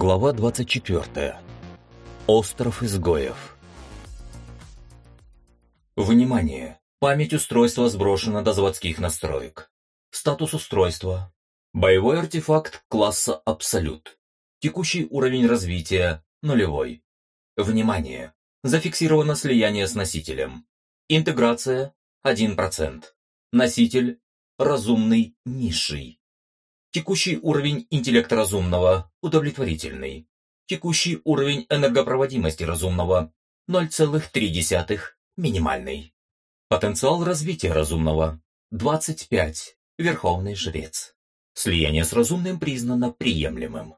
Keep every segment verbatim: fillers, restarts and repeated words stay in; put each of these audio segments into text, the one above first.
Глава двадцать четвёртая. Остров изгоев. Внимание! Память устройства сброшена до заводских настроек. Статус устройства. Боевой артефакт класса Абсолют. Текущий уровень развития – нулевой. Внимание! Зафиксировано слияние с носителем. Интеграция – один процент. Носитель – разумный низший. Текущий уровень интеллекта разумного – удовлетворительный. Текущий уровень энергопроводимости разумного – ноль целых три десятых, минимальный. Потенциал развития разумного – двадцать пять, верховный жрец. Слияние с разумным признано приемлемым.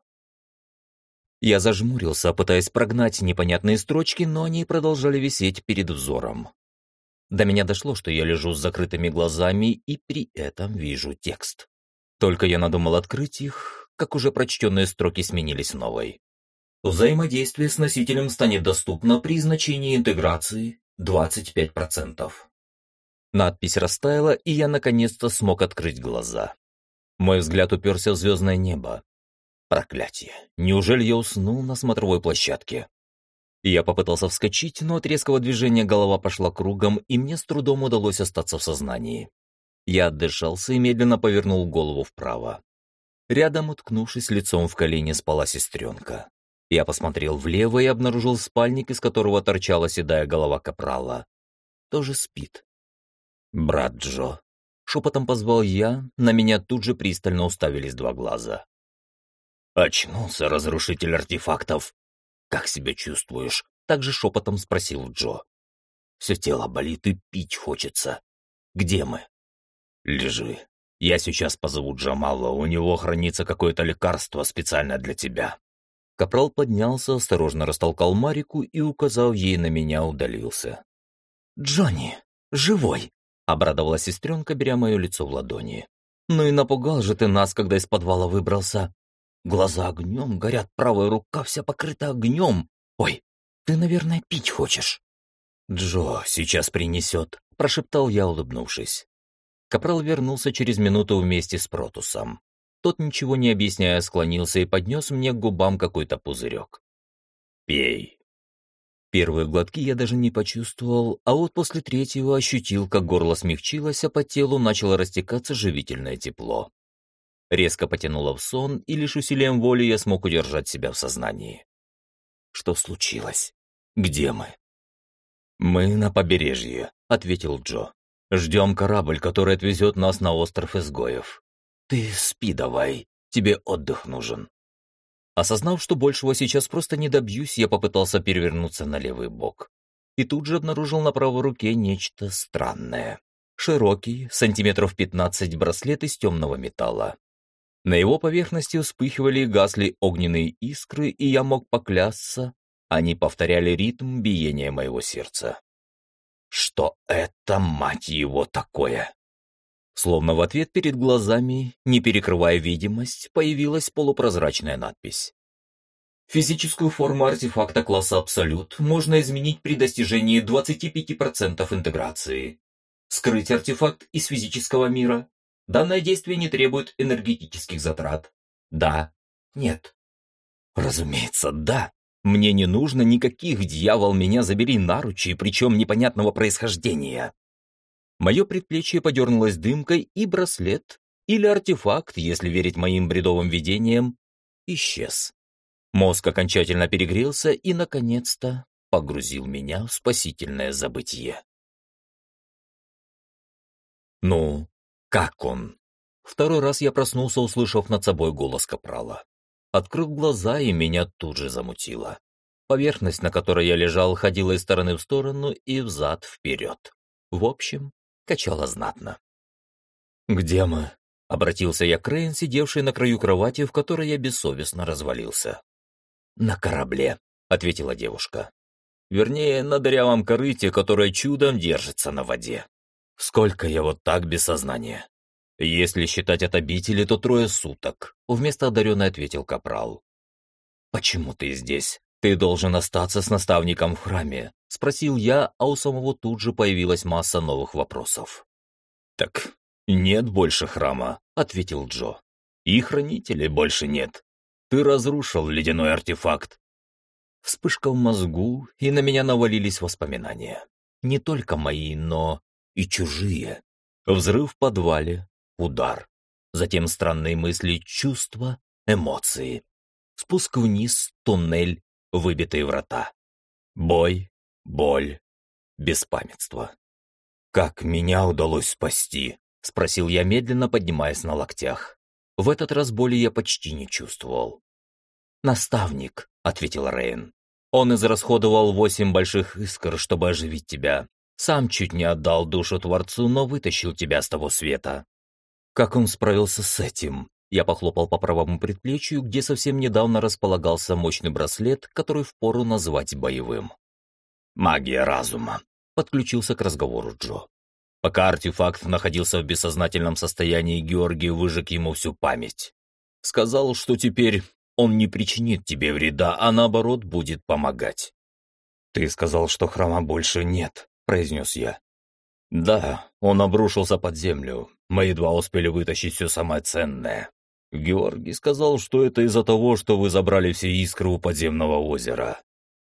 Я зажмурился, пытаясь прогнать непонятные строчки, но они продолжали висеть перед взором. До меня дошло, что я лежу с закрытыми глазами и при этом вижу текст. Только я надумал открыть их, как уже прочтенные строки сменились новой. Взаимодействие с носителем станет доступно при значении интеграции двадцать пять процентов. Надпись растаяла, и я наконец-то смог открыть глаза. Мой взгляд уперся в звездное небо. Проклятие! Неужели я уснул на смотровой площадке? Я попытался вскочить, но от резкого движения голова пошла кругом, и мне с трудом удалось остаться в сознании. Я отдышался и медленно повернул голову вправо. Рядом, уткнувшись лицом в колени, спала сестренка. Я посмотрел влево и обнаружил спальник, из которого торчала седая голова капрала. Тоже спит. «Брат Джо», — шепотом позвал я, на меня тут же пристально уставились два глаза. «Очнулся, разрушитель артефактов. Как себя чувствуешь?» — также шепотом спросил Джо. «Все тело болит и пить хочется. Где мы?» «Лежи. Я сейчас позову Джамала, у него хранится какое-то лекарство специально для тебя». Капрал поднялся, осторожно растолкал Марику и, указав ей на меня, удалился. «Джонни, живой!» — обрадовалась сестренка, беря мое лицо в ладони. «Ну и напугал же ты нас, когда из подвала выбрался. Глаза огнем горят, правая рука вся покрыта огнем. Ой, ты, наверное, пить хочешь?» «Джо сейчас принесет», — прошептал я, улыбнувшись. Капрал вернулся через минуту вместе с Протусом. Тот, ничего не объясняя, склонился и поднес мне к губам какой-то пузырек. «Пей». Первые глотки я даже не почувствовал, а вот после третьего ощутил, как горло смягчилось, а по телу начало растекаться живительное тепло. Резко потянуло в сон, и лишь усилием воли я смог удержать себя в сознании. «Что случилось? Где мы?» «Мы на побережье», — ответил Джо. «Ждем корабль, который отвезет нас на остров изгоев. Ты спи давай, тебе отдых нужен». Осознав, что большего сейчас просто не добьюсь, я попытался перевернуться на левый бок. И тут же обнаружил на правой руке нечто странное. Широкий, сантиметров пятнадцать браслет из темного металла. На его поверхности вспыхивали и гасли огненные искры, и я мог поклясться, они повторяли ритм биения моего сердца. Что это, мать его, такое? Словно в ответ перед глазами, не перекрывая видимость, появилась полупрозрачная надпись. Физическую форму артефакта класса Абсолют можно изменить при достижении двадцати пяти процентов интеграции. Скрыть артефакт из физического мира. Данное действие не требует энергетических затрат. Да, нет. Разумеется, да. Мне не нужно никаких, дьявол, меня забери, наручей, причем непонятного происхождения. Мое предплечье подернулось дымкой, и браслет, или артефакт, если верить моим бредовым видениям, исчез. Мозг окончательно перегрелся и, наконец-то, погрузил меня в спасительное забытье. «Ну, как он?» Второй раз я проснулся, услышав над собой голос капрала. Открыл глаза, и меня тут же замутило. Поверхность, на которой я лежал, ходила из стороны в сторону и взад-вперед. В общем, качало знатно. «Где мы?» — обратился я к Рейн, сидевшей на краю кровати, в которой я бессовестно развалился. «На корабле», — ответила девушка. «Вернее, на дырявом корыте, которое чудом держится на воде. Сколько я вот так без сознания?» «Если считать от обители, то трое суток», — вместо одаренной ответил капрал. «Почему ты здесь? Ты должен остаться с наставником в храме», — спросил я, а у самого тут же появилась масса новых вопросов. «Так нет больше храма», — ответил Джо. «И хранителей больше нет. Ты разрушил ледяной артефакт. Вспышка в мозгу, и на меня навалились воспоминания. Не только мои, но и чужие. Взрыв в подвале, удар. Затем странные мысли, чувства, эмоции. Спуск вниз, туннель, выбитые врата. Бой, боль, беспамятство. «Как меня удалось спасти?» — спросил я, медленно поднимаясь на локтях. В этот раз боли я почти не чувствовал. «Наставник», — ответил Рейн. «Он израсходовал восемь больших искр, чтобы оживить тебя. Сам чуть не отдал душу Творцу, но вытащил тебя с того света». «Как он справился с этим?» Я похлопал по правому предплечью, где совсем недавно располагался мощный браслет, который впору назвать боевым. «Магия разума», — подключился к разговору Джо. Пока артефакт находился в бессознательном состоянии, Георгий выжег ему всю память. Сказал, что теперь он не причинит тебе вреда, а наоборот будет помогать. «Ты сказал, что храма больше нет», — произнес я. «Да, он обрушился под землю. Мы едва успели вытащить все самое ценное. Георгий сказал, что это из-за того, что вы забрали все искры у подземного озера».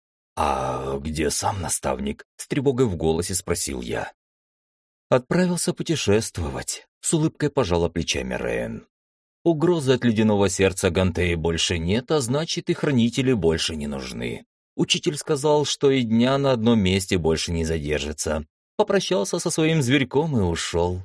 «А где сам наставник?» — с тревогой в голосе спросил я. «Отправился путешествовать», — с улыбкой пожала плечами Рейн. «Угрозы от ледяного сердца Гантеи больше нет, а значит и хранители больше не нужны. Учитель сказал, что и дня на одном месте больше не задержится. Попрощался со своим зверьком и ушел.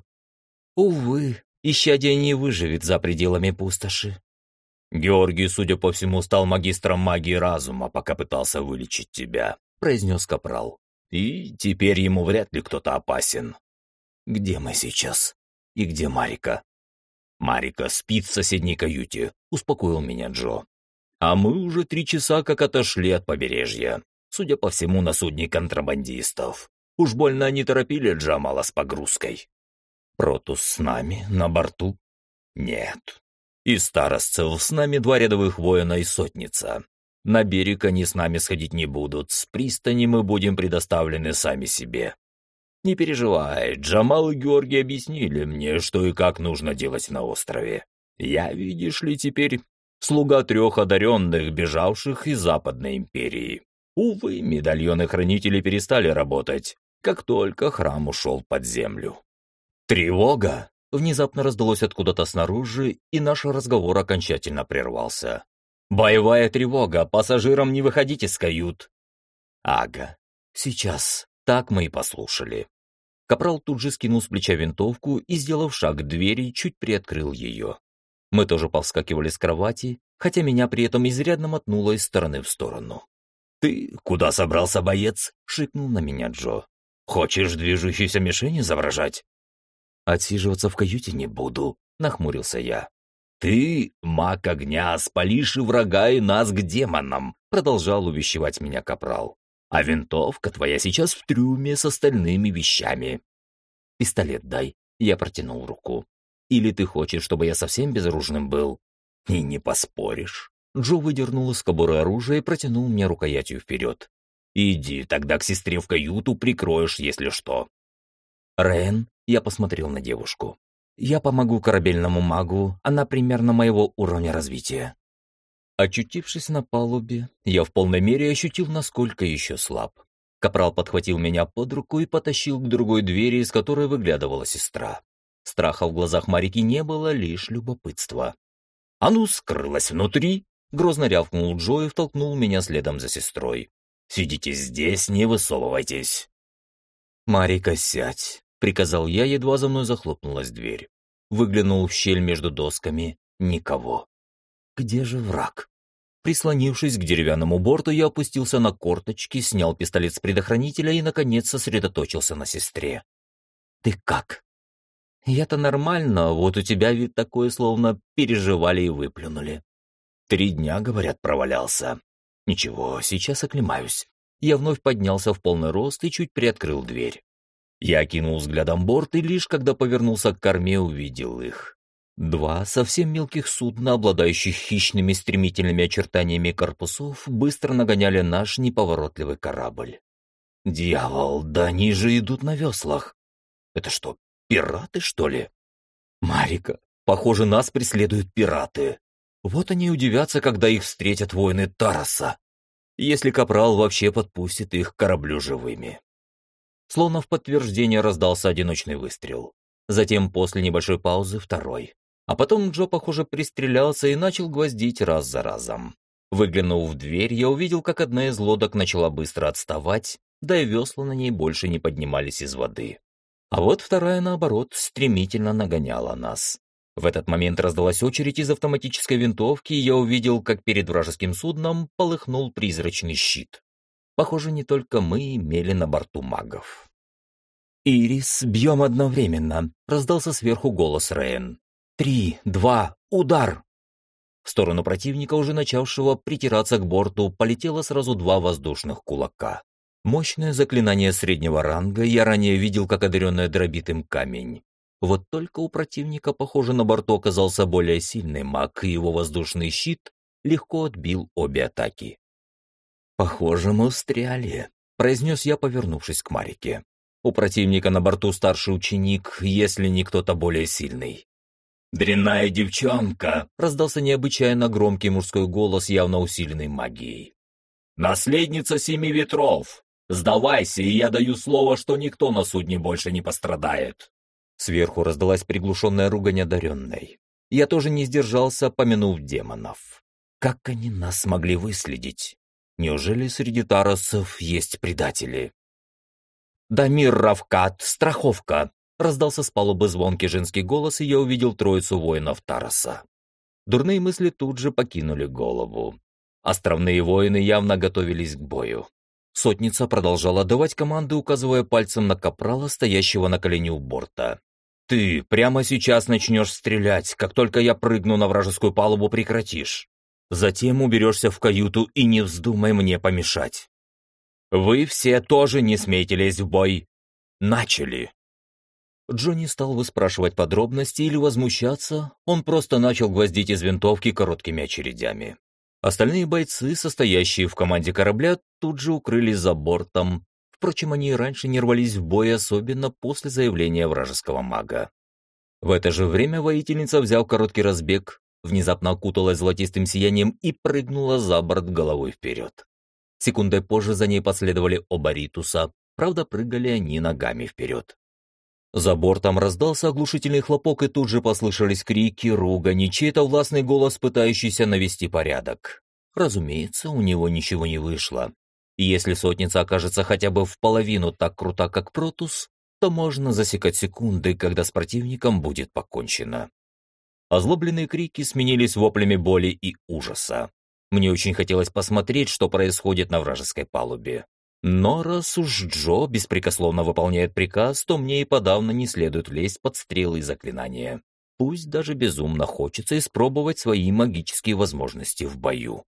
Увы, исчадие не выживет за пределами пустоши». «Георгий, судя по всему, стал магистром магии разума, пока пытался вылечить тебя», — произнес Капрал. «И теперь ему вряд ли кто-то опасен». «Где мы сейчас? И где Марика?» «Марика спит в соседней каюте», — успокоил меня Джо. «А мы уже три часа как отошли от побережья. Судя по всему, на судне контрабандистов. Уж больно они торопили Джамала с погрузкой». «Протус с нами, на борту?» «Нет. Из старостцев с нами два рядовых воина и сотница. На берег они с нами сходить не будут, с пристани мы будем предоставлены сами себе. Не переживай, Джамал и Георгий объяснили мне, что и как нужно делать на острове. Я, видишь ли, теперь слуга трех одаренных, бежавших из Западной империи. Увы, медальоны-хранители перестали работать, как только храм ушел под землю». «Тревога!» Внезапно раздалось откуда-то снаружи, и наш разговор окончательно прервался. «Боевая тревога! Пассажирам не выходить из кают!» «Ага, сейчас. Так мы и послушали». Капрал тут же скинул с плеча винтовку и, сделав шаг к двери, чуть приоткрыл ее. Мы тоже повскакивали с кровати, хотя меня при этом изрядно мотнуло из стороны в сторону. «Ты куда собрался, боец?» — шикнул на меня Джо. «Хочешь движущейся мишени изображать?» «Отсиживаться в каюте не буду», — нахмурился я. «Ты, маг огня, спалишь и врага, и нас к демонам», — продолжал увещевать меня Капрал. «А винтовка твоя сейчас в трюме с остальными вещами». «Пистолет дай», — я протянул руку. «Или ты хочешь, чтобы я совсем безоружным был?» «И не поспоришь». Джо выдернул из кобуры оружие и протянул мне рукоятью вперед. «Иди тогда к сестре в каюту, прикроешь, если что». «Рен», — я посмотрел на девушку. «Я помогу корабельному магу, она примерно моего уровня развития». Очутившись на палубе, я в полной мере ощутил, насколько еще слаб. Капрал подхватил меня под руку и потащил к другой двери, из которой выглядывала сестра. Страха в глазах Марики не было, лишь любопытство. «А ну, скрылась внутри!» — грозно рявкнул Джо и втолкнул меня следом за сестрой. «Сидите здесь, не высовывайтесь!» «Марика, сядь!» — приказал я, едва за мной захлопнулась дверь. Выглянул в щель между досками. Никого. Где же враг? Прислонившись к деревянному борту, я опустился на корточки, снял пистолет с предохранителя и, наконец, сосредоточился на сестре. «Ты как?» «Я-то нормально, вот у тебя вид такой, словно переживали и выплюнули». «Три дня, говорят, провалялся». «Ничего, сейчас оклемаюсь». Я вновь поднялся в полный рост и чуть приоткрыл дверь. Я окинул взглядом борт и лишь когда повернулся к корме, увидел их. Два совсем мелких судна, обладающих хищными стремительными очертаниями корпусов, быстро нагоняли наш неповоротливый корабль. «Дьявол, да они же идут на веслах! Это что, пираты, что ли?» «Марика, похоже, нас преследуют пираты!» Вот они удивятся, когда их встретят воины Тараса, если капрал вообще подпустит их к кораблю живыми. Словно в подтверждение раздался одиночный выстрел. Затем, после небольшой паузы, второй. А потом Джо, похоже, пристрелялся и начал гвоздить раз за разом. Выглянув в дверь, я увидел, как одна из лодок начала быстро отставать, да и весла на ней больше не поднимались из воды. А вот вторая, наоборот, стремительно нагоняла нас. В этот момент раздалась очередь из автоматической винтовки, и я увидел, как перед вражеским судном полыхнул призрачный щит. Похоже, не только мы имели на борту магов. «Ирис, бьем одновременно!» — раздался сверху голос Рейн. «Три, два, удар!» В сторону противника, уже начавшего притираться к борту, полетело сразу два воздушных кулака. Мощное заклинание среднего ранга, я ранее видел, как одаренное дробит им камень. Вот только у противника, похоже, на борту оказался более сильный маг, и его воздушный щит легко отбил обе атаки. «Похоже, мы встряли», — произнес я, повернувшись к Марике. «У противника на борту старший ученик, если не кто-то более сильный». «Дрянная девчонка!» — раздался необычайно громкий мужской голос, явно усиленный магией. «Наследница Семи Ветров! Сдавайся, и я даю слово, что никто на судне больше не пострадает!» Сверху раздалась приглушенная ругань одаренной. Я тоже не сдержался, помянув демонов. Как они нас смогли выследить? Неужели среди тарасов есть предатели? «Дамир Равкат, страховка!» Раздался с палубы звонкий женский голос, и я увидел троицу воинов Тараса. Дурные мысли тут же покинули голову. Островные воины явно готовились к бою. Сотница продолжала давать команды, указывая пальцем на капрала, стоящего на колене у борта. «Ты прямо сейчас начнешь стрелять, как только я прыгну на вражескую палубу, прекратишь. Затем уберешься в каюту и не вздумай мне помешать. Вы все тоже не смейте лезть в бой. Начали!» Джонни стал выспрашивать подробности или возмущаться, он просто начал гвоздить из винтовки короткими очередями. Остальные бойцы, состоящие в команде корабля, тут же укрылись за бортом. Впрочем, они и раньше не рвались в бой, особенно после заявления вражеского мага. В это же время воительница, взяв короткий разбег, внезапно окуталась золотистым сиянием и прыгнула за борт головой вперед. Секундой позже за ней последовали оба Ритуса, правда, прыгали они ногами вперед. За бортом раздался оглушительный хлопок, и тут же послышались крики, ругань, чей-то властный голос, пытающийся навести порядок. Разумеется, у него ничего не вышло. И если сотница окажется хотя бы в половину так крута, как Протус, то можно засекать секунды, когда с противником будет покончено. Озлобленные крики сменились воплями боли и ужаса. Мне очень хотелось посмотреть, что происходит на вражеской палубе. Но раз уж Джо беспрекословно выполняет приказ, то мне и подавно не следует лезть под стрелы и заклинания. Пусть даже безумно хочется испробовать свои магические возможности в бою.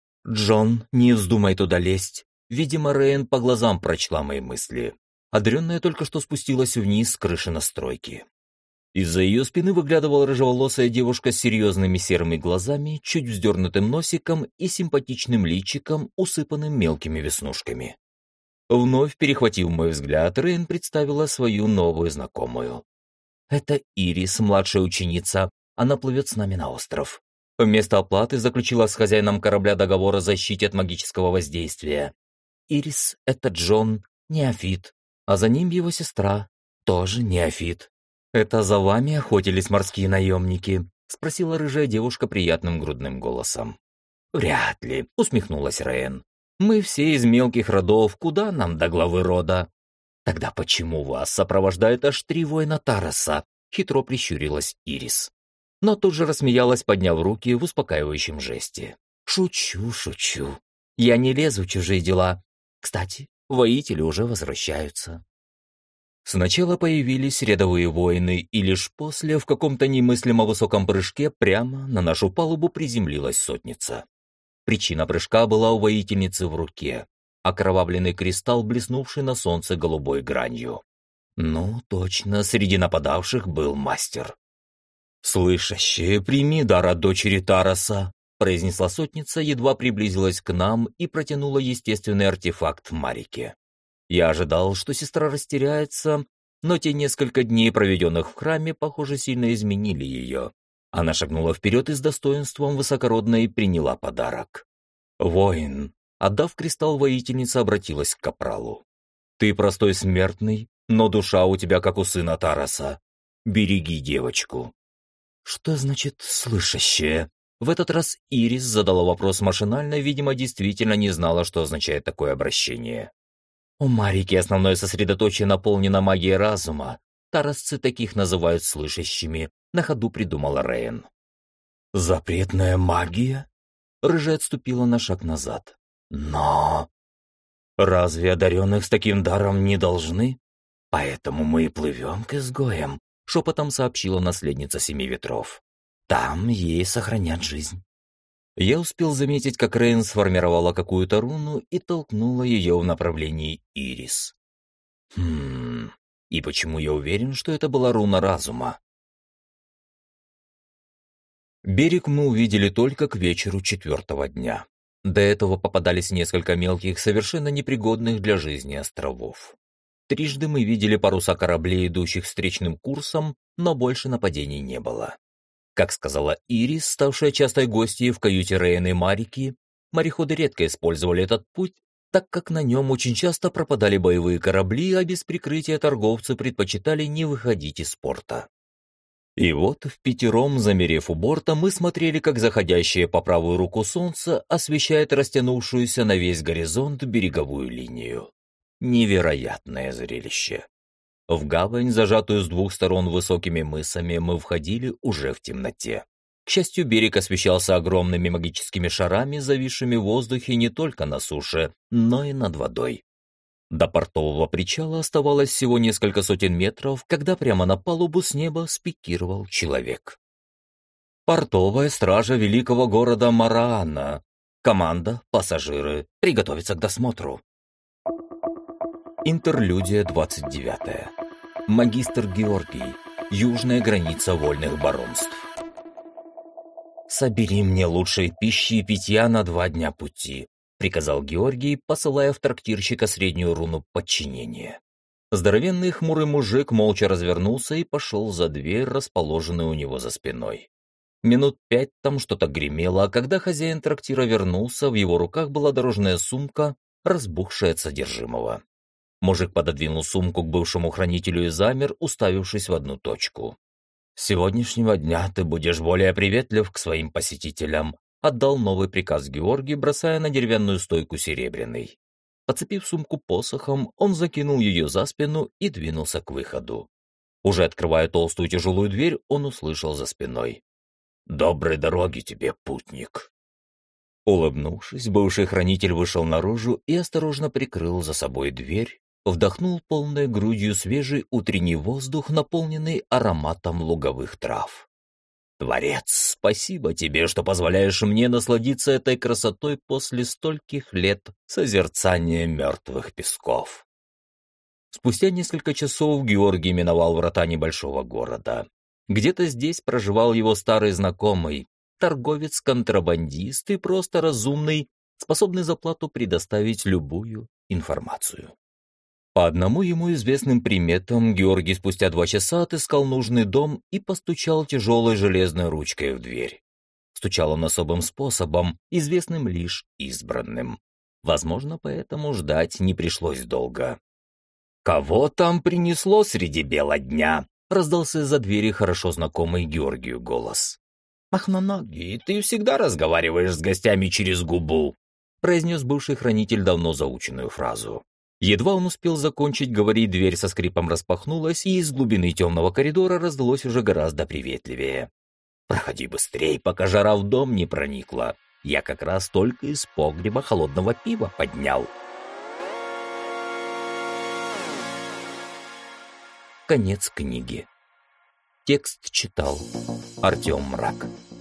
«Джон, не вздумай туда лезть». Видимо, Рейн по глазам прочла мои мысли. Одаренная только что спустилась вниз с крыши настройки. Из-за ее спины выглядывала рыжеволосая девушка с серьезными серыми глазами, чуть вздернутым носиком и симпатичным личиком, усыпанным мелкими веснушками. Вновь перехватив мой взгляд, Рейн представила свою новую знакомую. «Это Ирис, младшая ученица. Она плывет с нами на остров. Вместо оплаты заключила с хозяином корабля договор о защите от магического воздействия. Ирис — это Джон, неофит, а за ним его сестра, тоже неофит. Это за вами охотились морские наемники?» — спросила рыжая девушка приятным грудным голосом. «Вряд ли», — усмехнулась Рейн. «Мы все из мелких родов, куда нам до главы рода?» «Тогда почему вас сопровождает аж три воина Тараса?» — хитро прищурилась Ирис. Но тут же рассмеялась, подняв руки в успокаивающем жесте. «Шучу, шучу. Я не лезу в чужие дела. Кстати, воители уже возвращаются». Сначала появились рядовые воины, и лишь после, в каком-то немыслимо высоком прыжке, прямо на нашу палубу приземлилась сотница. Причина прыжка была у воительницы в руке. Окровавленный кристалл, блеснувший на солнце голубой гранью. Ну, точно, среди нападавших был мастер. «Слышащая, прими дар от дочери Тараса», — произнесла сотница, едва приблизилась к нам и протянула естественный артефакт Марике. Я ожидал, что сестра растеряется, но те несколько дней, проведенных в храме, похоже, сильно изменили ее. Она шагнула вперед и с достоинством высокородной приняла подарок. «Воин», отдав кристалл, воительница обратилась к капралу. «Ты простой смертный, но душа у тебя как у сына Тараса. Береги девочку». «Что значит «слышащее»?» В этот раз Ирис задала вопрос машинально, видимо, действительно не знала, что означает такое обращение. У Марики основное сосредоточие наполнено магией разума. Тарасцы таких называют слышащими, на ходу придумала Рейн. «Запретная магия?» Рыжая отступила на шаг назад. «Но... разве одаренных с таким даром не должны? Поэтому мы и плывем к изгоям», — шепотом сообщила наследница Семи Ветров. «Там ей сохранят жизнь». Я успел заметить, как Рейн сформировала какую-то руну и толкнула ее в направлении Ирис. Хм... И почему я уверен, что это была руна разума? Берег мы увидели только к вечеру четвертого дня. До этого попадались несколько мелких, совершенно непригодных для жизни островов. Трижды мы видели паруса кораблей, идущих встречным курсом, но больше нападений не было. Как сказала Ирис, ставшая частой гостьей в каюте Рейн и Марики, мореходы редко использовали этот путь, так как на нем очень часто пропадали боевые корабли, а без прикрытия торговцы предпочитали не выходить из порта. И вот, впятером, замерев у борта, мы смотрели, как заходящее по правую руку солнце освещает растянувшуюся на весь горизонт береговую линию. Невероятное зрелище. В гавань, зажатую с двух сторон высокими мысами, мы входили уже в темноте. К счастью, берег освещался огромными магическими шарами, зависшими в воздухе не только на суше, но и над водой. До портового причала оставалось всего несколько сотен метров, когда прямо на палубу с неба спикировал человек. «Портовая стража великого города Мараана. Команда, пассажиры, приготовиться к досмотру». Интерлюдия двадцать девятая. Магистр Георгий. Южная граница вольных баронств. «Собери мне лучшей пищи и питья на два дня пути», — приказал Георгий, посылая в трактирщика среднюю руну подчинения. Здоровенный хмурый мужик молча развернулся и пошел за дверь, расположенную у него за спиной. Минут пять там что-то гремело, а когда хозяин трактира вернулся, в его руках была дорожная сумка, разбухшая от содержимого. Мужик пододвинул сумку к бывшему хранителю и замер, уставившись в одну точку. «С сегодняшнего дня ты будешь более приветлив к своим посетителям», отдал новый приказ Георгий, бросая на деревянную стойку серебряный. Подцепив сумку посохом, он закинул ее за спину и двинулся к выходу. Уже открывая толстую тяжелую дверь, он услышал за спиной: «Доброй дороги тебе, путник!» Улыбнувшись, бывший хранитель вышел наружу и осторожно прикрыл за собой дверь, вдохнул полной грудью свежий утренний воздух, наполненный ароматом луговых трав. «Творец, спасибо тебе, что позволяешь мне насладиться этой красотой после стольких лет созерцания мертвых песков». Спустя несколько часов Георгий миновал врата небольшого города. Где-то здесь проживал его старый знакомый, торговец-контрабандист и просто разумный, способный за плату предоставить любую информацию. По одному ему известным приметам Георгий спустя два часа отыскал нужный дом и постучал тяжелой железной ручкой в дверь. Стучал он особым способом, известным лишь избранным. Возможно, поэтому ждать не пришлось долго. «Кого там принесло среди бела дня?» — раздался из-за двери хорошо знакомый Георгию голос. «Махноногий, ты всегда разговариваешь с гостями через губу», — произнес бывший хранитель давно заученную фразу. Едва он успел закончить говорить, дверь со скрипом распахнулась, и из глубины темного коридора раздалось уже гораздо приветливее. «Проходи быстрей, пока жара в дом не проникла. Я как раз только из погреба холодного пива поднял». Конец книги. Текст читал Артем Мрак.